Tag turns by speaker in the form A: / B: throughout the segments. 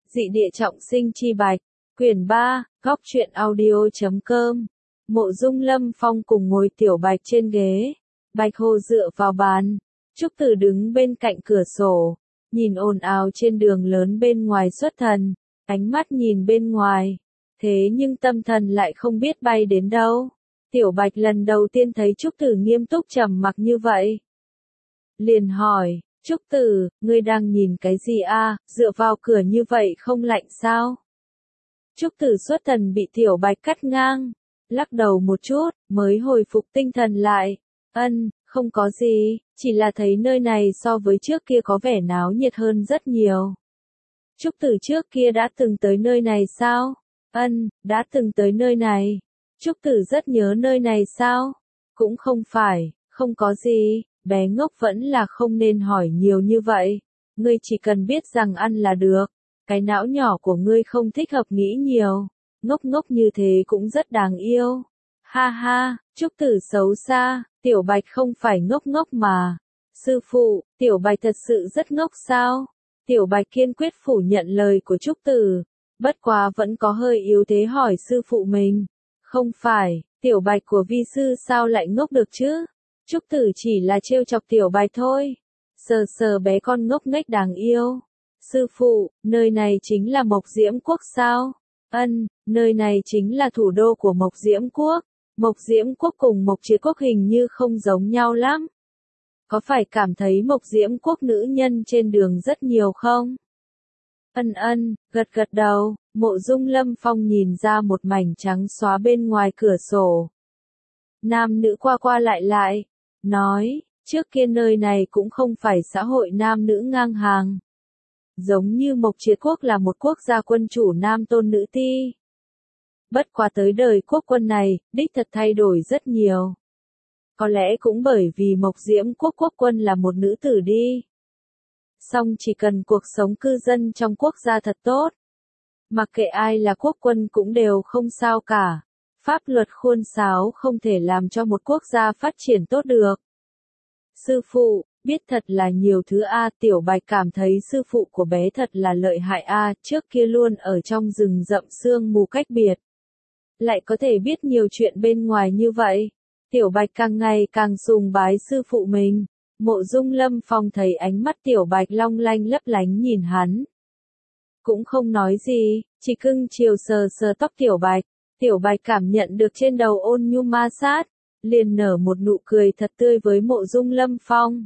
A: Dị địa trọng sinh chi bạch, quyển 3, góc truyện audio.com. Mộ Dung Lâm Phong cùng ngồi Tiểu Bạch trên ghế, Bạch Hồ dựa vào bàn, Trúc Tử đứng bên cạnh cửa sổ, nhìn ồn ào trên đường lớn bên ngoài xuất thần, ánh mắt nhìn bên ngoài, thế nhưng tâm thần lại không biết bay đến đâu. Tiểu Bạch lần đầu tiên thấy Trúc Tử nghiêm túc trầm mặc như vậy. Liền hỏi, Trúc Tử, ngươi đang nhìn cái gì a? Dựa vào cửa như vậy không lạnh sao? Trúc Tử xuất thần bị Tiểu Bạch cắt ngang, lắc đầu một chút, mới hồi phục tinh thần lại. Không có gì, chỉ là thấy nơi này so với trước kia có vẻ náo nhiệt hơn rất nhiều. Trúc Tử trước kia đã từng tới nơi này sao? Đã từng tới nơi này. Trúc Tử rất nhớ nơi này sao? Cũng không phải, không có gì, bé ngốc vẫn là không nên hỏi nhiều như vậy. Ngươi chỉ cần biết rằng ăn là được. Cái não nhỏ của ngươi không thích hợp nghĩ nhiều. Ngốc ngốc như thế cũng rất đáng yêu. Ha ha, Trúc Tử xấu xa, Tiểu Bạch không phải ngốc ngốc mà. Sư phụ, Tiểu Bạch thật sự rất ngốc sao? Tiểu Bạch kiên quyết phủ nhận lời của Trúc Tử. Bất quá vẫn có hơi yếu thế hỏi sư phụ mình. Không phải, Tiểu Bạch của vi sư sao lại ngốc được chứ? Trúc Tử chỉ là trêu chọc Tiểu Bạch thôi. Sờ sờ bé con ngốc nghếch đáng yêu. Sư phụ, nơi này chính là Mộc Diễm Quốc sao? Nơi này chính là thủ đô của Mộc Diễm Quốc. Mộc Diễm Quốc cùng Mộc Triệt Quốc hình như không giống nhau lắm. Có phải cảm thấy Mộc Diễm Quốc nữ nhân trên đường rất nhiều không? Gật gật đầu, Mộ Dung Lâm Phong nhìn ra một mảnh trắng xóa bên ngoài cửa sổ. Nam nữ qua qua lại, nói, trước kia nơi này cũng không phải xã hội nam nữ ngang hàng. Giống như Mộc Triệt Quốc là một quốc gia quân chủ nam tôn nữ ti. Bất quá tới đời quốc quân này, đích thật thay đổi rất nhiều. Có lẽ cũng bởi vì Mộc Diễm Quốc quốc quân là một nữ tử đi. Song chỉ cần cuộc sống cư dân trong quốc gia thật tốt. Mặc kệ ai là quốc quân cũng đều không sao cả. Pháp luật khuôn sáo không thể làm cho một quốc gia phát triển tốt được. Sư phụ, biết thật là nhiều thứ a. Tiểu Bạch cảm thấy sư phụ của bé thật là lợi hại a. Trước kia luôn ở trong rừng rậm sương mù cách biệt. Lại có thể biết nhiều chuyện bên ngoài như vậy. Tiểu Bạch càng ngày càng sùng bái sư phụ mình. Mộ Dung Lâm Phong thấy ánh mắt Tiểu Bạch long lanh lấp lánh nhìn hắn. Cũng không nói gì, chỉ cưng chiều sờ sờ tóc Tiểu Bạch. Tiểu Bạch cảm nhận được trên đầu ôn nhu ma sát, liền nở một nụ cười thật tươi với Mộ Dung Lâm Phong.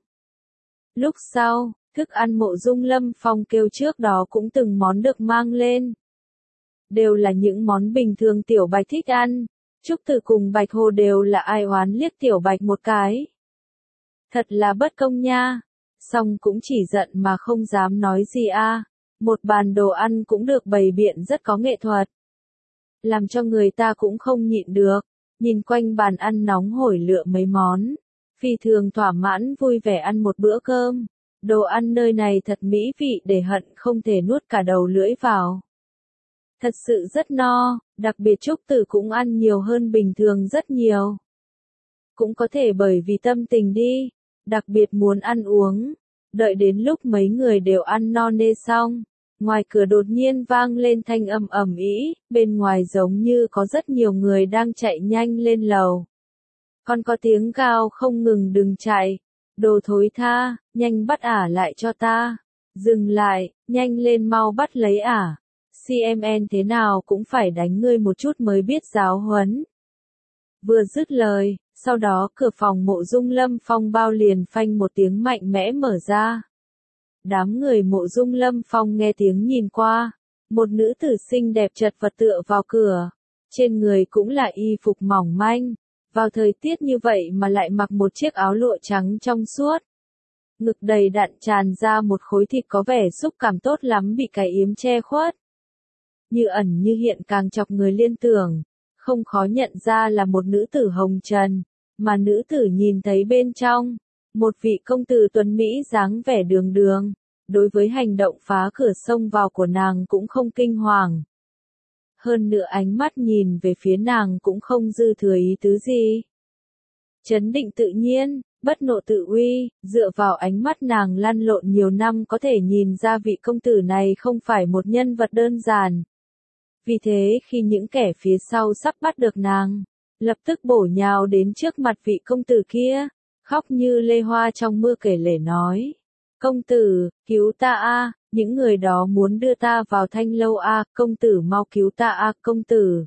A: Lúc sau, thức ăn Mộ Dung Lâm Phong kêu trước đó cũng từng món được mang lên. Đều là những món bình thường Tiểu Bạch thích ăn. Trúc Tử cùng Bạch Hồ đều là ai oán liếc Tiểu Bạch một cái. Thật là bất công nha. Song cũng chỉ giận mà không dám nói gì a. Một bàn đồ ăn cũng được bày biện rất có nghệ thuật. Làm cho người ta cũng không nhịn được. Nhìn quanh bàn ăn nóng hổi lựa mấy món. Phi thường thỏa mãn vui vẻ ăn một bữa cơm. Đồ ăn nơi này thật mỹ vị để hận không thể nuốt cả đầu lưỡi vào. Thật sự rất no, đặc biệt Trúc Tử cũng ăn nhiều hơn bình thường rất nhiều. Cũng có thể bởi vì tâm tình đi, đặc biệt muốn ăn uống. Đợi đến lúc mấy người đều ăn no nê xong, ngoài cửa đột nhiên vang lên thanh âm ầm ĩ, bên ngoài giống như có rất nhiều người đang chạy nhanh lên lầu. Còn có tiếng gào không ngừng đừng chạy, đồ thối tha, nhanh bắt ả lại cho ta. Dừng lại, nhanh lên mau bắt lấy ả. CMN thế nào cũng phải đánh ngươi một chút mới biết giáo huấn. Vừa dứt lời, sau đó cửa phòng Mộ Dung Lâm Phong bao liền phanh một tiếng mạnh mẽ mở ra. Đám người Mộ Dung Lâm Phong nghe tiếng nhìn qua, một nữ tử xinh đẹp chật vật tựa vào cửa, trên người cũng là y phục mỏng manh, vào thời tiết như vậy mà lại mặc một chiếc áo lụa trắng trong suốt. Ngực đầy đặn tràn ra một khối thịt có vẻ xúc cảm tốt lắm bị cái yếm che khuất. Như ẩn như hiện càng chọc người liên tưởng, không khó nhận ra là một nữ tử hồng trần, mà nữ tử nhìn thấy bên trong, một vị công tử tuấn Mỹ dáng vẻ đường đường, đối với hành động phá cửa xông vào của nàng cũng không kinh hoàng. Hơn nữa ánh mắt nhìn về phía nàng cũng không dư thừa ý tứ gì. Chấn định tự nhiên, bất nộ tự uy, dựa vào ánh mắt nàng lăn lộn nhiều năm có thể nhìn ra vị công tử này không phải một nhân vật đơn giản. Vì thế khi những kẻ phía sau sắp bắt được nàng, lập tức bổ nhào đến trước mặt vị công tử kia, khóc như lê hoa trong mưa kể lể nói. Công tử, cứu ta a, những người đó muốn đưa ta vào thanh lâu a, công tử mau cứu ta a, công tử.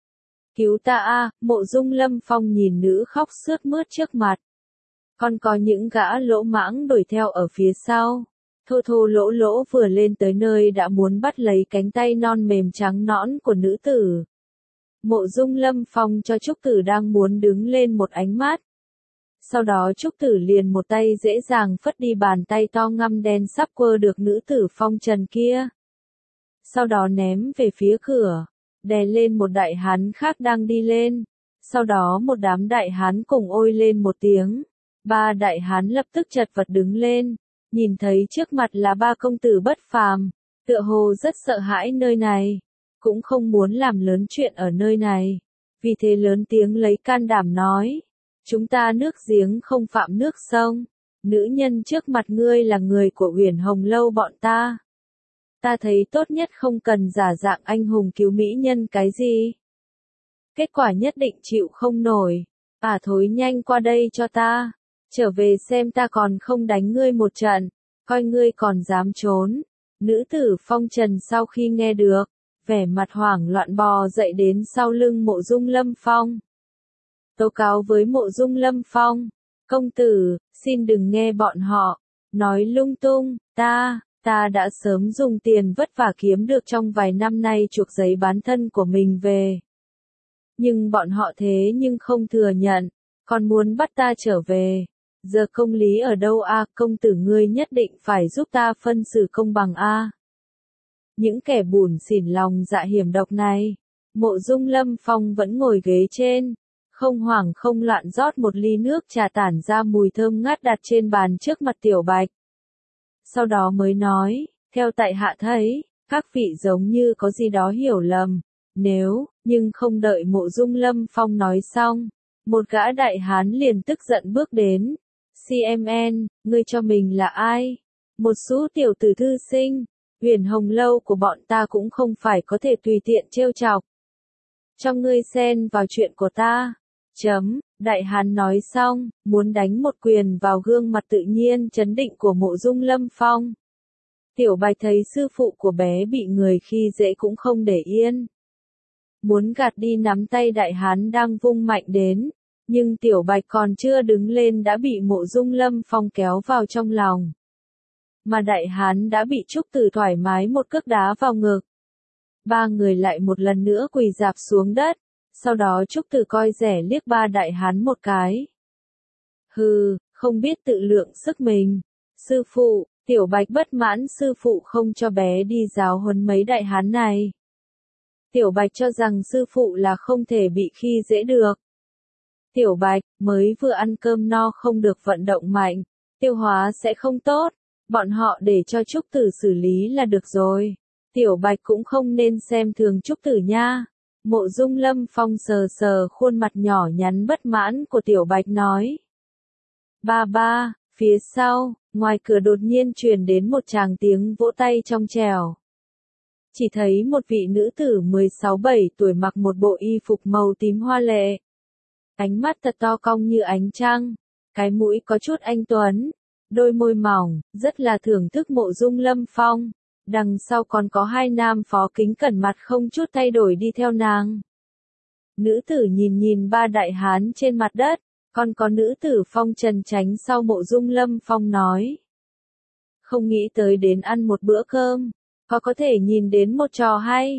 A: Cứu ta a, Mộ Dung Lâm Phong nhìn nữ khóc sướt mướt trước mặt. Còn có những gã lỗ mãng đuổi theo ở phía sau. Thô thô lỗ lỗ vừa lên tới nơi đã muốn bắt lấy cánh tay non mềm trắng nõn của nữ tử. Mộ Dung Lâm Phong cho Trúc Tử đang muốn đứng lên một ánh mắt. Sau đó Trúc Tử liền một tay dễ dàng phất đi bàn tay to ngăm đen sắp quơ được nữ tử phong trần kia. Sau đó ném về phía cửa, đè lên một đại hán khác đang đi lên. Sau đó một đám đại hán cùng ôi lên một tiếng. Ba đại hán lập tức chật vật đứng lên, nhìn thấy trước mặt là ba công tử bất phàm, tựa hồ rất sợ hãi nơi này, cũng không muốn làm lớn chuyện ở nơi này. Vì thế lớn tiếng lấy can đảm nói, chúng ta nước giếng không phạm nước sông, nữ nhân trước mặt ngươi là người của Huyền Hồng Lâu bọn ta. Ta thấy tốt nhất không cần giả dạng anh hùng cứu mỹ nhân cái gì. Kết quả nhất định chịu không nổi, thối nhanh qua đây cho ta. Trở về xem ta còn không đánh ngươi một trận, coi ngươi còn dám trốn. Nữ tử phong trần sau khi nghe được, vẻ mặt hoảng loạn bò dậy đến sau lưng Mộ Dung Lâm Phong. Tố cáo với Mộ Dung Lâm Phong, công tử, xin đừng nghe bọn họ, nói lung tung, ta đã sớm dùng tiền vất vả kiếm được trong vài năm nay chuộc giấy bán thân của mình về. Nhưng bọn họ thế nhưng không thừa nhận, còn muốn bắt ta trở về. Giờ công lý ở đâu a, công tử ngươi nhất định phải giúp ta phân xử công bằng a. Những kẻ bủn xỉn lòng dạ hiểm độc này, Mộ Dung Lâm Phong vẫn ngồi ghế trên, không hoảng không loạn rót một ly nước trà tản ra mùi thơm ngát đặt trên bàn trước mặt Tiểu Bạch. Sau đó mới nói, theo tại hạ thấy, các vị giống như có gì đó hiểu lầm, nhưng không đợi Mộ Dung Lâm Phong nói xong, một gã đại hán liền tức giận bước đến. CMN, ngươi cho mình là ai? Một số tiểu tử thư sinh, Huyền Hồng Lâu của bọn ta cũng không phải có thể tùy tiện trêu chọc. Cho ngươi xen vào chuyện của ta. Đại hán nói xong, muốn đánh một quyền vào gương mặt tự nhiên trấn định của Mộ Dung Lâm Phong. Tiểu Bạch thấy sư phụ của bé bị người khi dễ cũng không để yên. Muốn gạt đi nắm tay đại hán đang vung mạnh đến. Nhưng Tiểu Bạch còn chưa đứng lên đã bị Mộ Dung Lâm Phong kéo vào trong lòng. Mà đại hán đã bị Trúc Tử thoải mái một cước đá vào ngực. Ba người lại một lần nữa quỳ rạp xuống đất, sau đó Trúc Tử coi rẻ liếc ba đại hán một cái. Hừ, không biết tự lượng sức mình. Sư phụ, Tiểu Bạch bất mãn sư phụ không cho bé đi giáo huấn mấy đại hán này. Tiểu Bạch cho rằng sư phụ là không thể bị khi dễ được. Tiểu Bạch, mới vừa ăn cơm no không được vận động mạnh, tiêu hóa sẽ không tốt, bọn họ để cho Trúc Tử xử lý là được rồi. Tiểu Bạch cũng không nên xem thường Trúc Tử nha. Mộ Dung Lâm Phong sờ sờ khuôn mặt nhỏ nhắn bất mãn của Tiểu Bạch nói. Ba, phía sau, ngoài cửa đột nhiên truyền đến một tràng tiếng vỗ tay trong trẻo. Chỉ thấy một vị nữ tử 16-17 tuổi mặc một bộ y phục màu tím hoa lệ. Ánh mắt thật to cong như ánh trăng, cái mũi có chút anh tuấn, đôi môi mỏng, rất là thưởng thức Mộ Dung Lâm Phong. Đằng sau còn có hai nam phó kính cẩn mặt không chút thay đổi đi theo nàng. Nữ tử nhìn ba đại hán trên mặt đất, còn có nữ tử phong trần tránh sau Mộ Dung Lâm Phong nói. Không nghĩ tới đến ăn một bữa cơm, có thể nhìn đến một trò hay.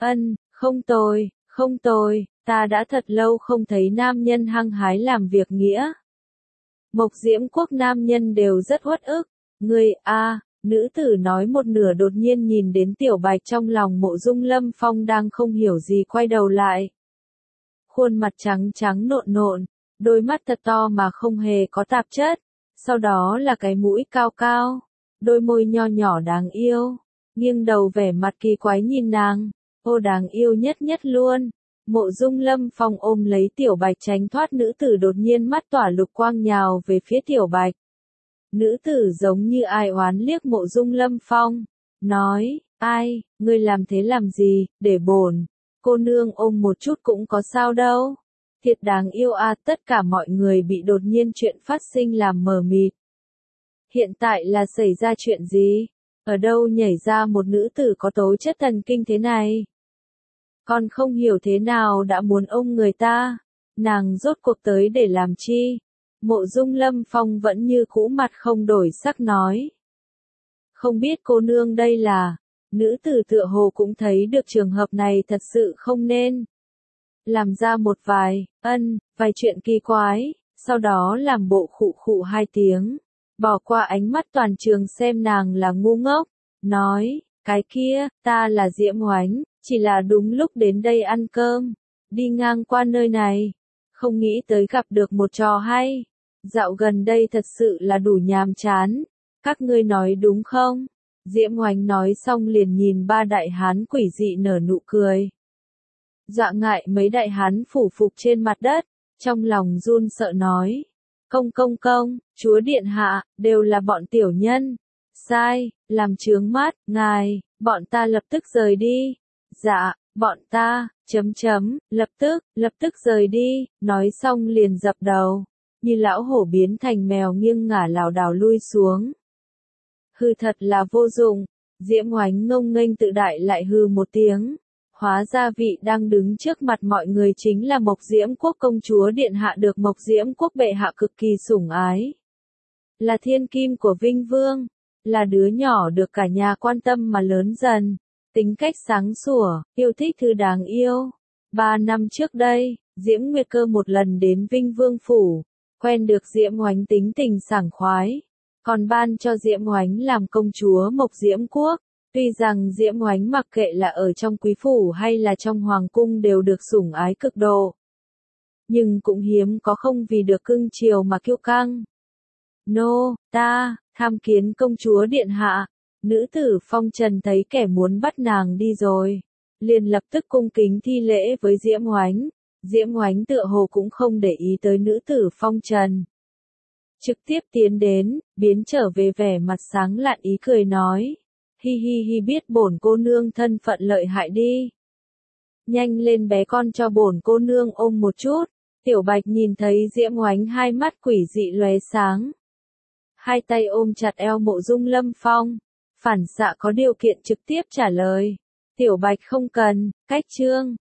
A: Không tồi, ta đã thật lâu không thấy nam nhân hăng hái làm việc nghĩa. Mộc Diễm Quốc nam nhân đều rất uất ức. Ngươi nữ tử nói một nửa đột nhiên nhìn đến Tiểu Bạch trong lòng Mộ Dung Lâm Phong đang không hiểu gì quay đầu lại. Khuôn mặt trắng trắng nộn, đôi mắt thật to mà không hề có tạp chất. Sau đó là cái mũi cao cao, đôi môi nho nhỏ đáng yêu, nghiêng đầu vẻ mặt kỳ quái nhìn nàng. Ô đáng yêu nhất luôn. Mộ Dung Lâm Phong ôm lấy Tiểu Bạch tránh thoát nữ tử đột nhiên mắt tỏa lục quang nhào về phía Tiểu Bạch. Nữ tử giống như ai oán liếc Mộ Dung Lâm Phong, nói, ai, ngươi làm thế làm gì, để bổn cô nương ôm một chút cũng có sao đâu. Thiệt đáng yêu à, tất cả mọi người bị đột nhiên chuyện phát sinh làm mờ mịt. Hiện tại là xảy ra chuyện gì? Ở đâu nhảy ra một nữ tử có tố chất thần kinh thế này? Con không hiểu thế nào đã muốn ôm người ta. Nàng rốt cuộc tới để làm chi? Mộ Dung Lâm Phong vẫn như cũ mặt không đổi sắc nói. Không biết cô nương đây là, nữ tử tựa hồ cũng thấy được trường hợp này thật sự không nên. Làm ra một vài chuyện kỳ quái, sau đó làm bộ khụ khụ hai tiếng, bỏ qua ánh mắt toàn trường xem nàng là ngu ngốc, nói, cái kia, ta là Diễm Oánh, chỉ là đúng lúc đến đây ăn cơm, đi ngang qua nơi này, không nghĩ tới gặp được một trò hay, dạo gần đây thật sự là đủ nhàm chán, các ngươi nói đúng không? Diễm Oánh nói xong liền nhìn ba đại hán quỷ dị nở nụ cười. Dọa ngại mấy đại hán phủ phục trên mặt đất, trong lòng run sợ nói. Công, chúa điện hạ, đều là bọn tiểu nhân. Sai, làm chướng mắt, ngài, bọn ta lập tức rời đi. Dạ, bọn ta, lập tức rời đi, nói xong liền dập đầu. Như lão hổ biến thành mèo nghiêng ngả lảo đảo lui xuống. Hư thật là vô dụng, Diễm Oánh ngông nghênh tự đại lại hư một tiếng. Hóa ra vị đang đứng trước mặt mọi người chính là Mộc Diễm Quốc công chúa điện hạ được Mộc Diễm Quốc bệ hạ cực kỳ sủng ái. Là thiên kim của Vinh Vương, là đứa nhỏ được cả nhà quan tâm mà lớn dần, tính cách sáng sủa, yêu thích thứ đáng yêu. 3 năm trước đây, Diễm Nguyệt Cơ một lần đến Vinh Vương Phủ, quen được Diễm Oánh tính tình sảng khoái, còn ban cho Diễm Oánh làm công chúa Mộc Diễm Quốc. Tuy rằng Diễm Oánh mặc kệ là ở trong quý phủ hay là trong hoàng cung đều được sủng ái cực độ. Nhưng cũng hiếm có không vì được cưng chiều mà kiêu căng. Ta, tham kiến công chúa điện hạ. Nữ tử Phong Trần thấy kẻ muốn bắt nàng đi rồi. Liền lập tức cung kính thi lễ với Diễm Oánh. Diễm Oánh tựa hồ cũng không để ý tới nữ tử Phong Trần. Trực tiếp tiến đến, biến trở về vẻ mặt sáng lạn ý cười nói. Hi biết bổn cô nương thân phận lợi hại đi. Nhanh lên bé con cho bổn cô nương ôm một chút. Tiểu Bạch nhìn thấy Diễm Oánh hai mắt quỷ dị lóe sáng. Hai tay ôm chặt eo Mộ Dung Lâm Phong. Phản xạ có điều kiện trực tiếp trả lời. Tiểu Bạch không cần, cách chương.